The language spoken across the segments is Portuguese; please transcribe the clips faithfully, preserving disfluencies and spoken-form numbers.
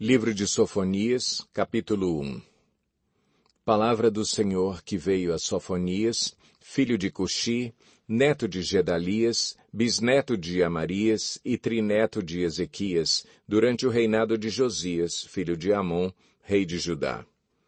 Livro de Sofonias, capítulo um. Palavra do Senhor que veio a Sofonias, filho de Cuxi, neto de Gedalias, bisneto de Amarias e trineto de Ezequias, durante o reinado de Josias, filho de Amon, rei de Judá.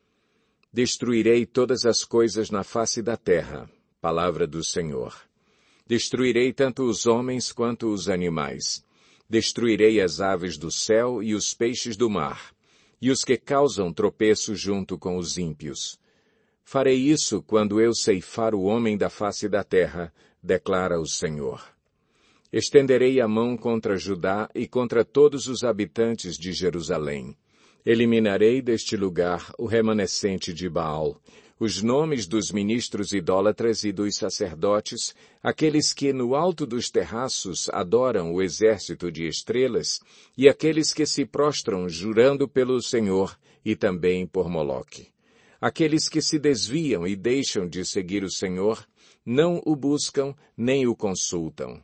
Destruirei todas as coisas na face da terra, palavra do Senhor. Destruirei tanto os homens quanto os animais. Destruirei as aves do céu e os peixes do mar, e os que causam tropeço junto com os ímpios. Farei isso quando eu ceifar o homem da face da terra, declara o Senhor. Estenderei a mão contra Judá e contra todos os habitantes de Jerusalém. Eliminarei deste lugar o remanescente de Baal, os nomes dos ministros idólatras e dos sacerdotes, aqueles que no alto dos terraços adoram o exército de estrelas, e aqueles que se prostram jurando pelo Senhor e também por Moloque. Aqueles que se desviam e deixam de seguir o Senhor, não o buscam nem o consultam.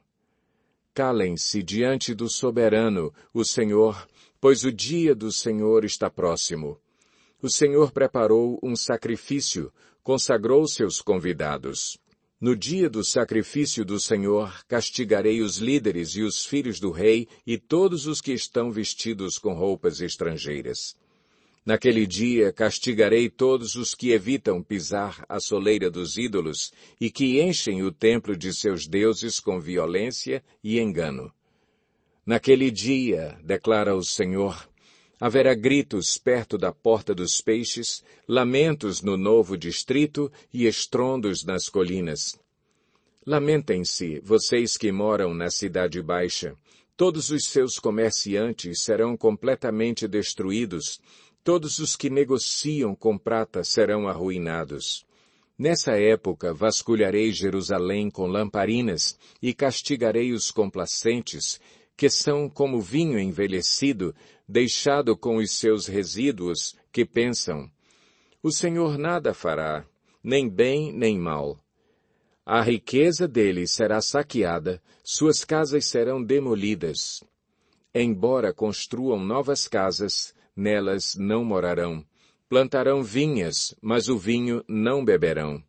Calem-se diante do soberano, o Senhor, pois o dia do Senhor está próximo. O Senhor preparou um sacrifício, consagrou seus convidados. No dia do sacrifício do Senhor, castigarei os líderes e os filhos do rei e todos os que estão vestidos com roupas estrangeiras. Naquele dia, castigarei todos os que evitam pisar a soleira dos ídolos e que enchem o templo de seus deuses com violência e engano. Naquele dia, declara o Senhor, haverá gritos perto da porta dos peixes, lamentos no novo distrito e estrondos nas colinas. Lamentem-se, vocês que moram na cidade baixa. Todos os seus comerciantes serão completamente destruídos. Todos os que negociam com prata serão arruinados. Nessa época vasculharei Jerusalém com lamparinas e castigarei os complacentes, que são como vinho envelhecido, deixado com os seus resíduos, que pensam, o Senhor nada fará, nem bem nem mal. A riqueza deles será saqueada, suas casas serão demolidas. Embora construam novas casas, nelas não morarão. Plantarão vinhas, mas o vinho não beberão.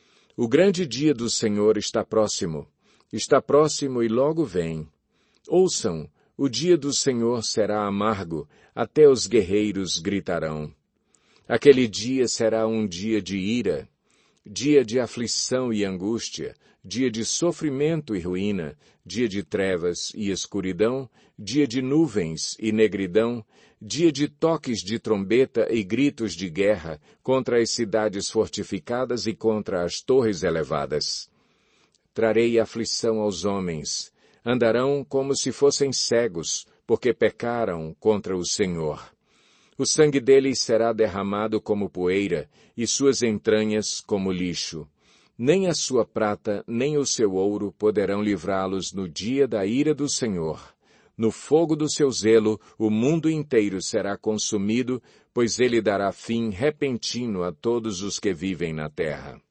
O grande dia do Senhor está próximo. Está próximo e logo vem. Ouçam, o dia do Senhor será amargo, até os guerreiros gritarão. Aquele dia será um dia de ira, dia de aflição e angústia, dia de sofrimento e ruína, dia de trevas e escuridão, dia de nuvens e negridão, dia de toques de trombeta e gritos de guerra contra as cidades fortificadas e contra as torres elevadas. Trarei aflição aos homens. Andarão como se fossem cegos, porque pecaram contra o Senhor. O sangue deles será derramado como poeira, e suas entranhas como lixo. Nem a sua prata, nem o seu ouro poderão livrá-los no dia da ira do Senhor. No fogo do seu zelo, o mundo inteiro será consumido, pois ele dará fim repentino a todos os que vivem na terra.